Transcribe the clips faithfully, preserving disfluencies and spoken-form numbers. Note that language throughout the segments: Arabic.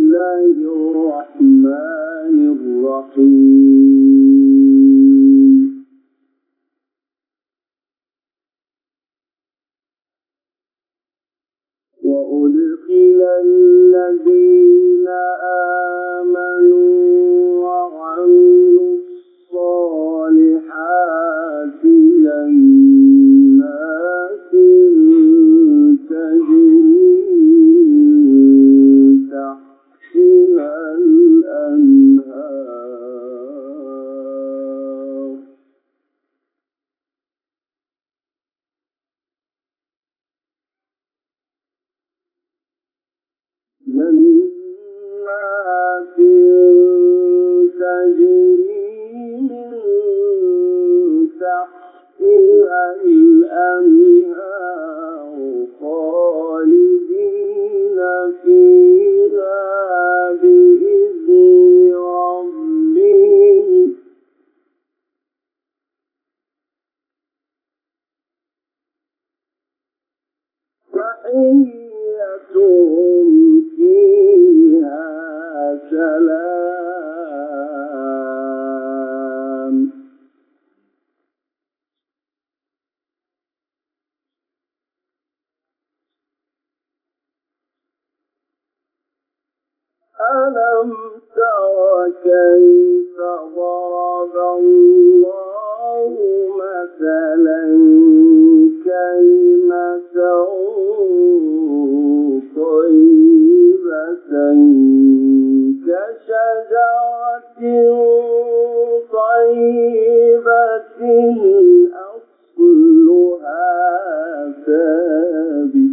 الله الرحمن الرحيم وأدخل الذين آمنوا وعملوا الصالحات جنات تجري تحتها الأنهار جنات تجري من تحتها الأنهار خالدين فيها بإذن ربهم تحيتهم فيها سلام ألم تر كيف ضرب الله مثلا كلمة طيبة كشجرة طيبة أصلها ثابت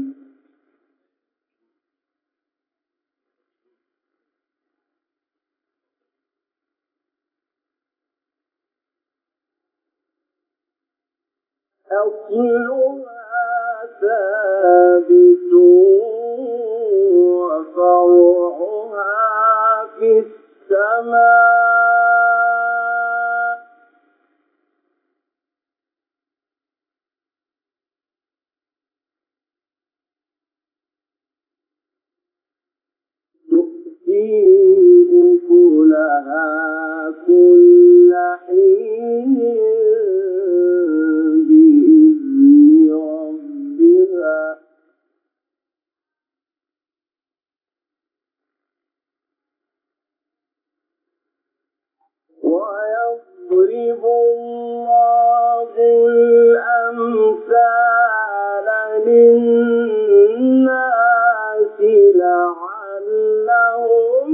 أصلها ثابت وفرعها في السماء تؤتي أكلها كل حين بإذن ربها ويضرب الله الأمثال للناس لعلهم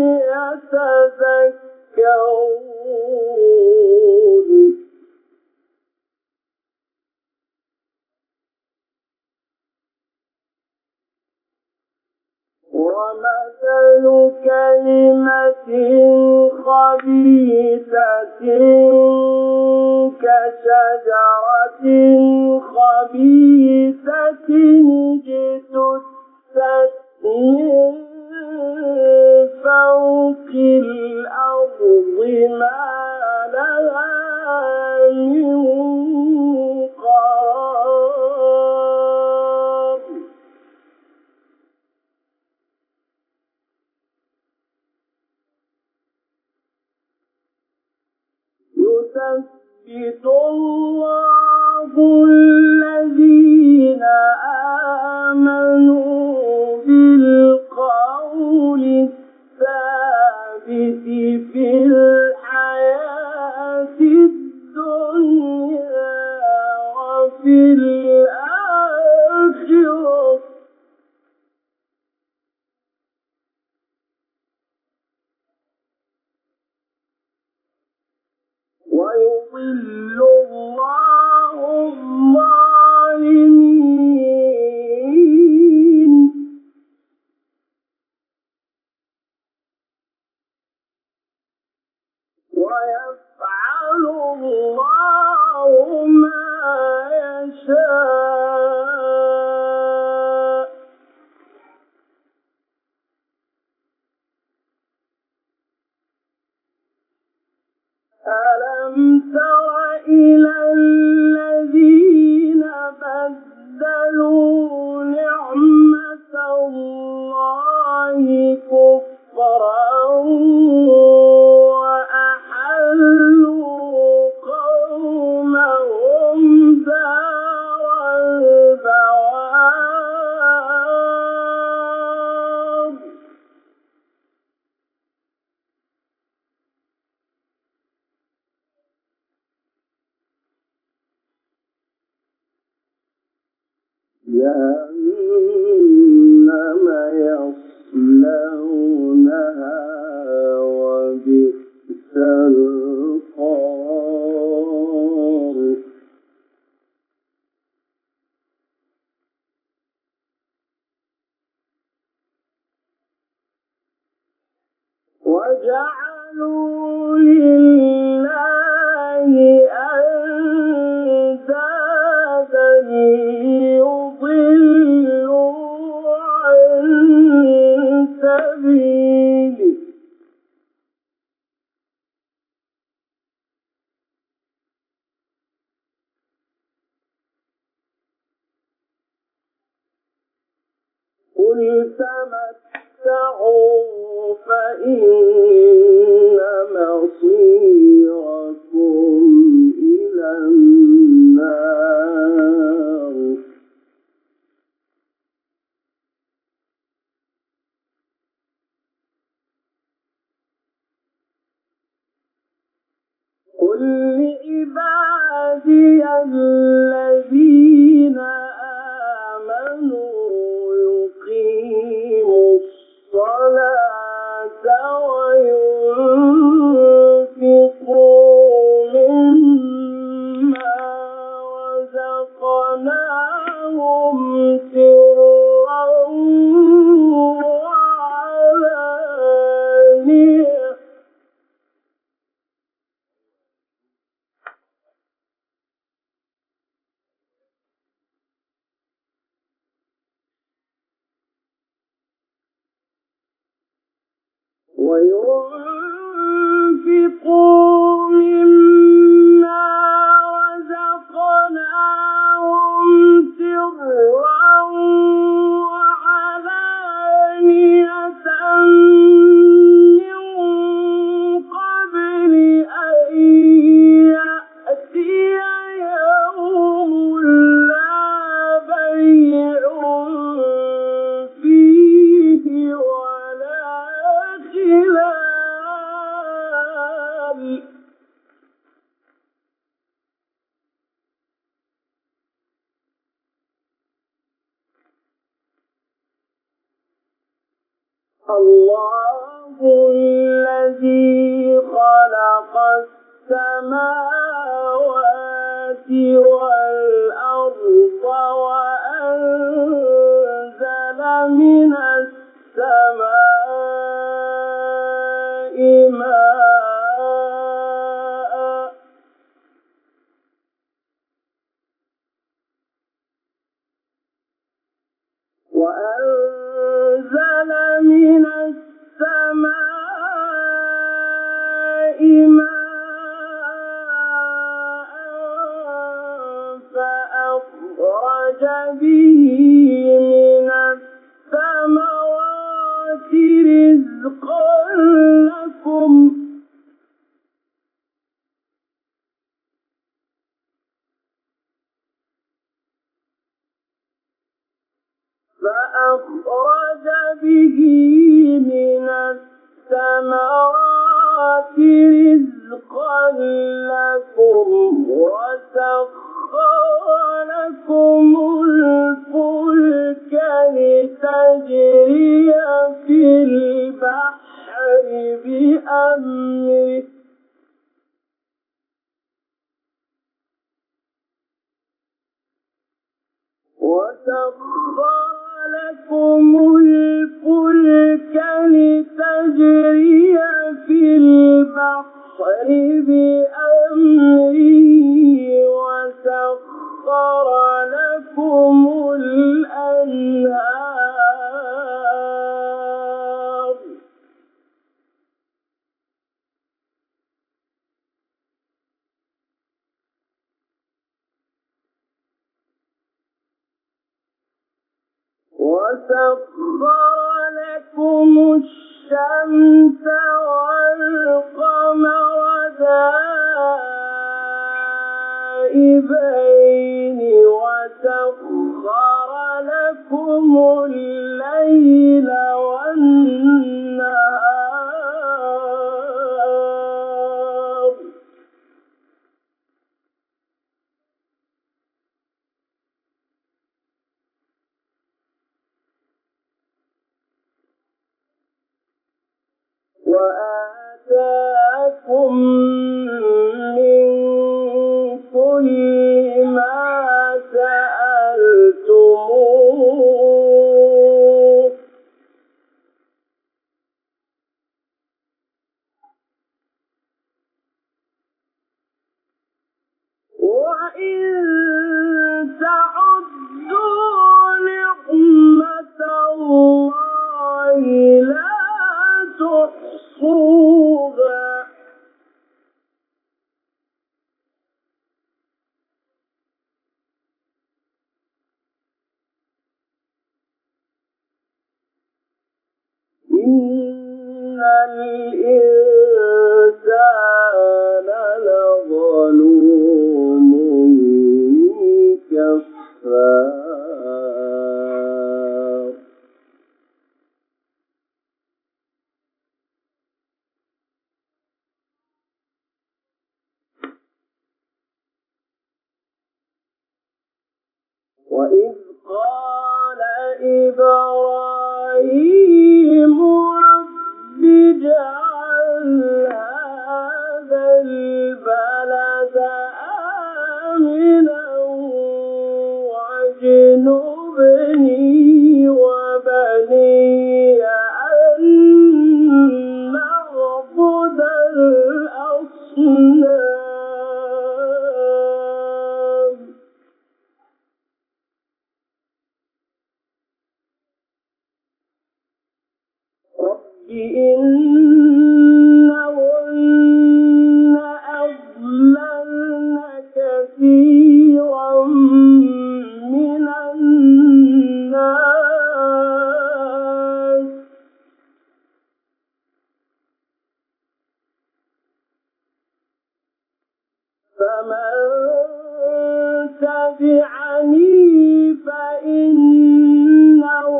يتذكرون ومثل كلمة خبيثة كشجرة خبيثة اجتثت من فوق الأرض ما لها من قرار يثبت الله الذين آمنوا بالقول الثابت في الحياة الدنيا وفي الآخرة ويضل الله الظالمين ويفعل الله ما يشاء ألم تر إلى وجعلوا لله أندادا ليضلوا عن سبيله قل تمتعوا فإن مصيركم إلى النار قل لعبادي الذين آمنوا يقيموا الصلاة وينفقوا مما رزقناهم سرا وعلانية وينفقوا مما رزقناهم سرا وعلانية من قبل أن يأتي يوم لا بيع فيه ولا خلال الله الذي خلق السماوات والأرض وأنزل من السماء ماء وأنزل من السماء ماء فأخرج به من الثمرات رزقا لكم فأخرج به من الثمرات رزقا لكم وسخر لكم الفلك لتجري في البحر بأمره وسخر لكم الفلك لتجري في البحر بأمره وسخر لكم الأنهار وسخر لكم الشمس والقمر دائبين وسخر لكم الليل والنهار وآتاكم من كل ما سألتموه إن الإنسان لظلوم كفار وإذ قال إبراهيم رب اجعل هذا البلد آمنا واجنبني وبني أن نعبد الأصنام رب إنهن أضللن كثيرا من الناس فمن تبعني فإنه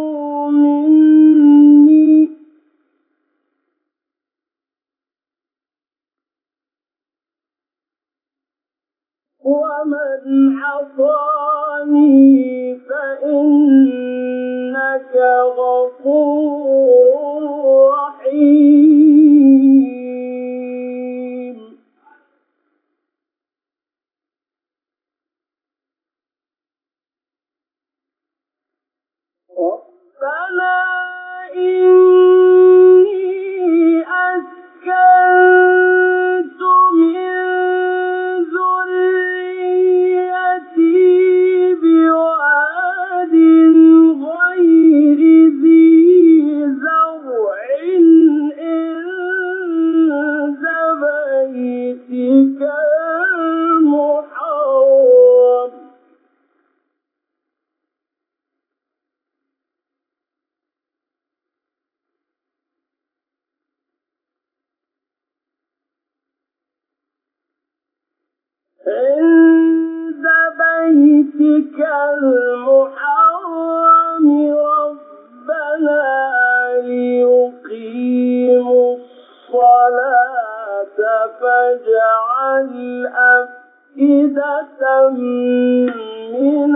مني ومن عصاني فإنك غفور رحيم ربنا إني أسكنت من ذريتي بواد غير ذي زرع عند بيتك المحرم عند بيتك المحرم ربنا ليقيموا الصلاة فاجعل أفئدة من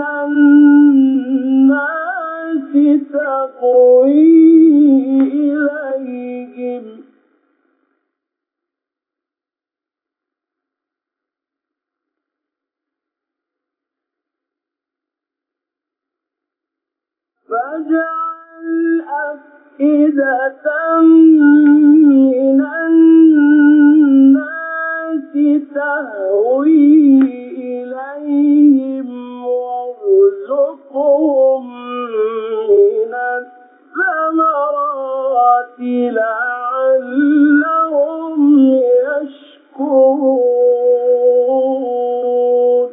الناس تهوي إليهم فاجعل أفئدة من الناس تهوي إليهم وارزقهم من الثمرات لعلهم يشكرون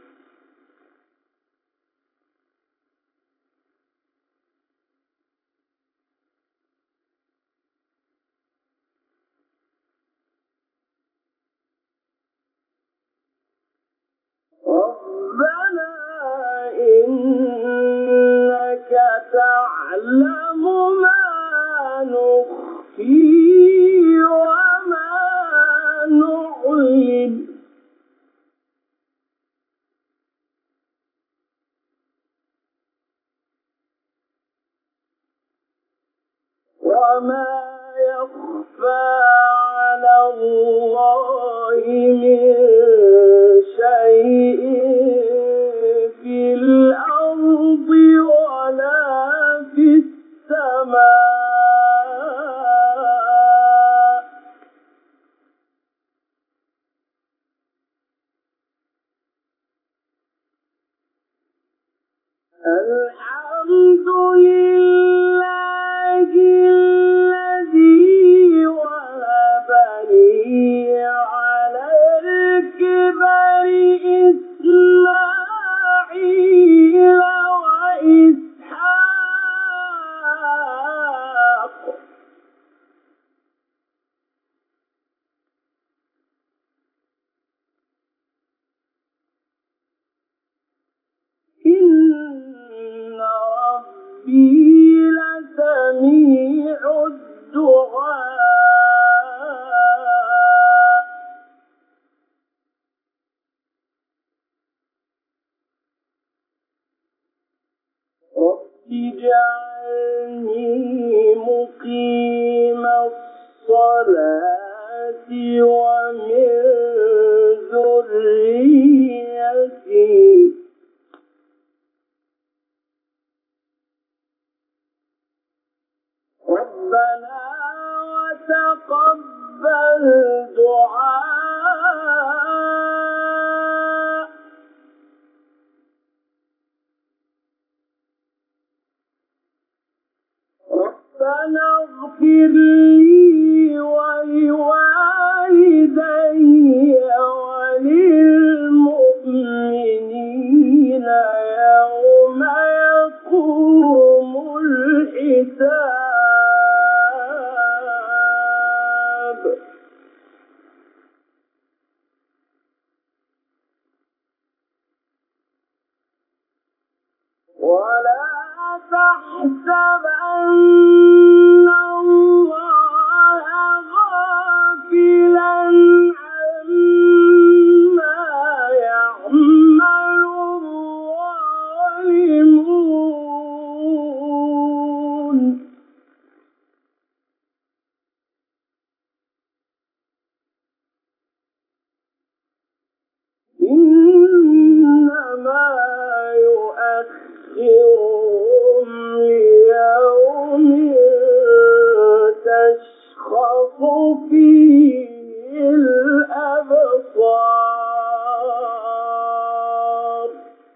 ربنا إنك تعلم ما نخفي وما نعلن وما يخفى على الله من شيء في الأرض ولا في السماء الحمد لله الذي وهب لي على الكبر إسماعيل ربنا وتقبل دعاء ربنا اغفر لي ولوالدي وللمؤمنين يوم يقوم الحساب ولا تحسبن الله غافلا عما يعمل الظالمون إنما يؤخرهم ليوم تشخص فيه الأبصار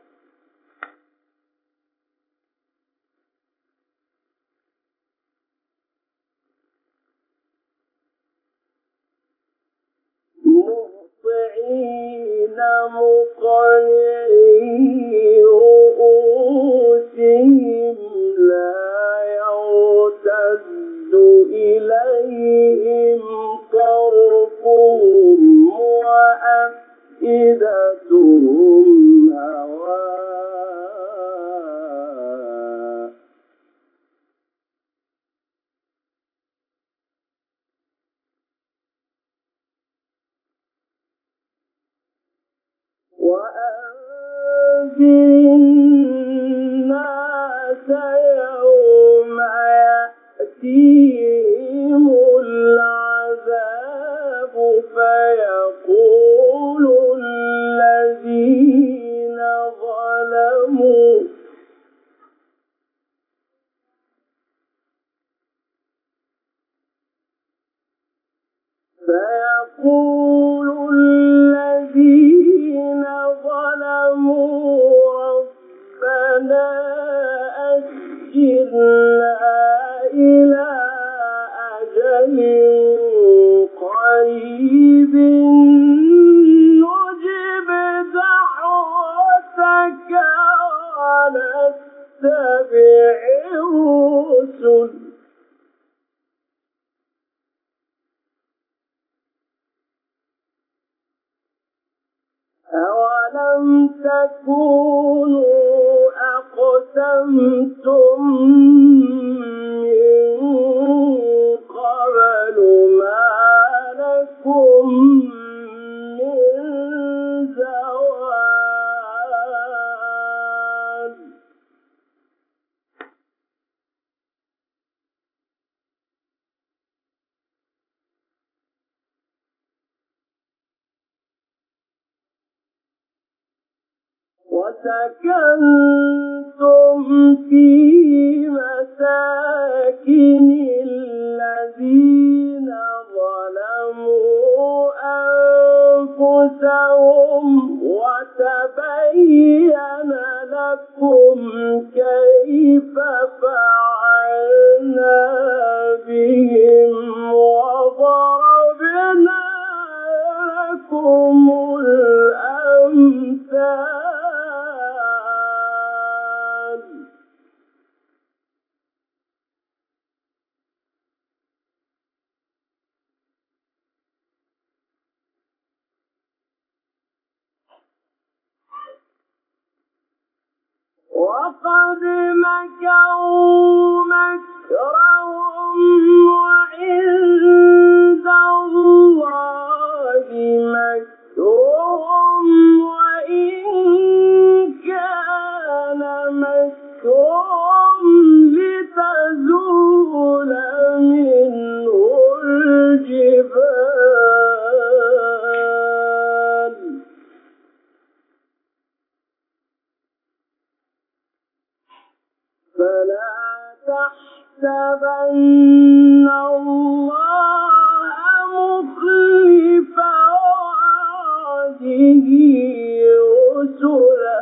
مهطعين مقنعي رؤوسهم لا يرتد إليهم طرفهم وأفئدتهم هواء وأنذر الناس يوم يأتيهم العذاب فيقول الذين ظلموا فيقول الذين ظلموا ربنا أخرنا إلى أجل قريب نجب دعوتك ونتبع الرسل أولم تكونوا أقسمتم من قبل ما لكم من زوال وسكنتم في مساكن الذين ظلموا أنفسهم وتبين لكم كيف فعلنا بهم وضربنا لكم الأمثال وقد مكروا مكرهم وعند الله مكرهم وإن كان مكرهم لتزول منه الجبال فلا تحزن تحسبن الله مخلف وعده رسله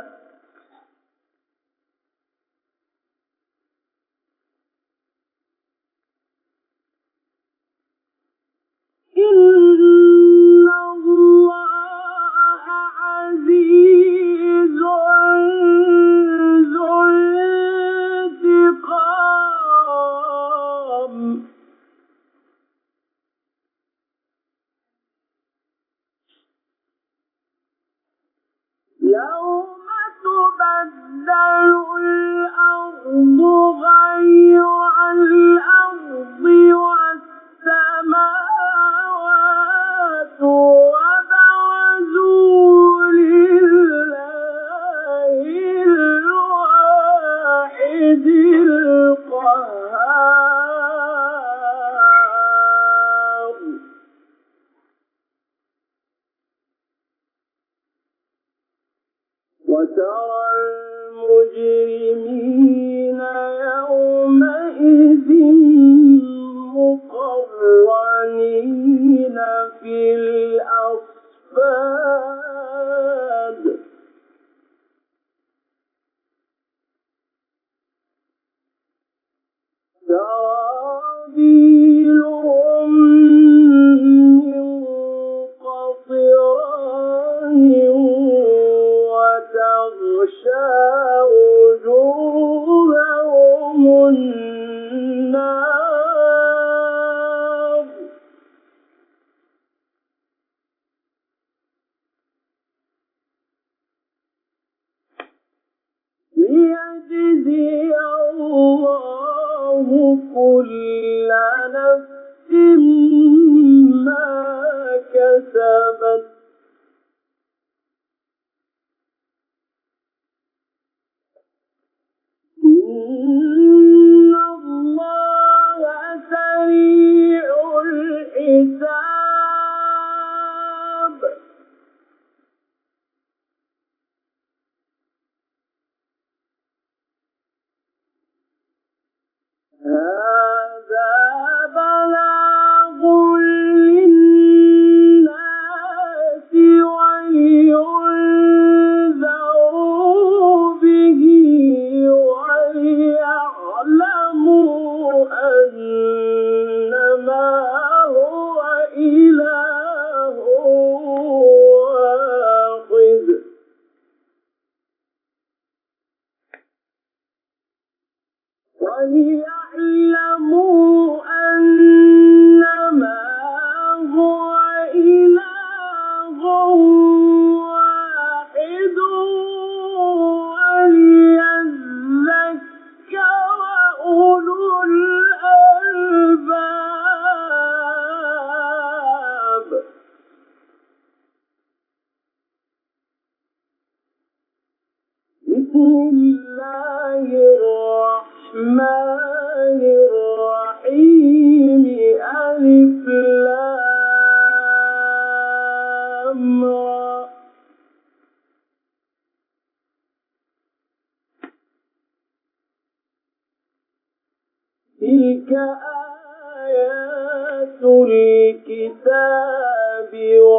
إن الله عزيز ذو انتقام يوم تبدل الأرض غير الأرض والسماوات وبرزوا لله الواحد القهار وترى المجرمين يومئذ مقرنين في الأصفاد سرابيلهم من قطران وتغشى وجوههم النار ليجزي الله كل نفس ما كسبت إن الله سريع الحساب هذا بلاغ للناس ولينذروا به وليعلموا أنما هو إله واحد وليعلموا أنما هو إله واحد وليذكر أولو الألباب بسم الله الرحمن الرحيم ألف لام را تلك آيات الكتاب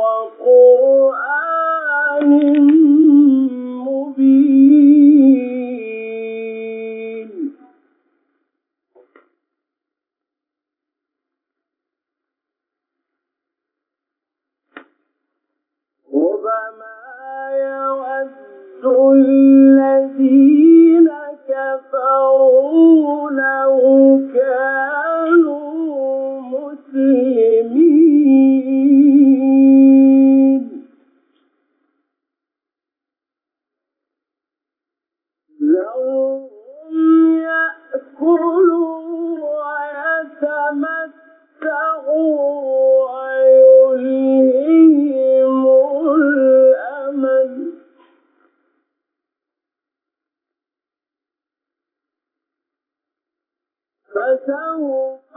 وقرآن مبين ربما يود الذين كفروا لو كانوا مسلمين ذرهم يأكلوا ويتمتعوا ويلههم الأمل فسوف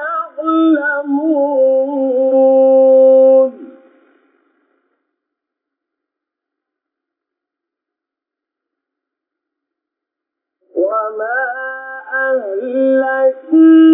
يعلمون وما أهلكنا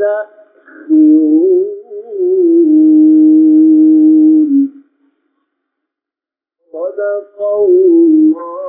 يستأخرون. صدق الله.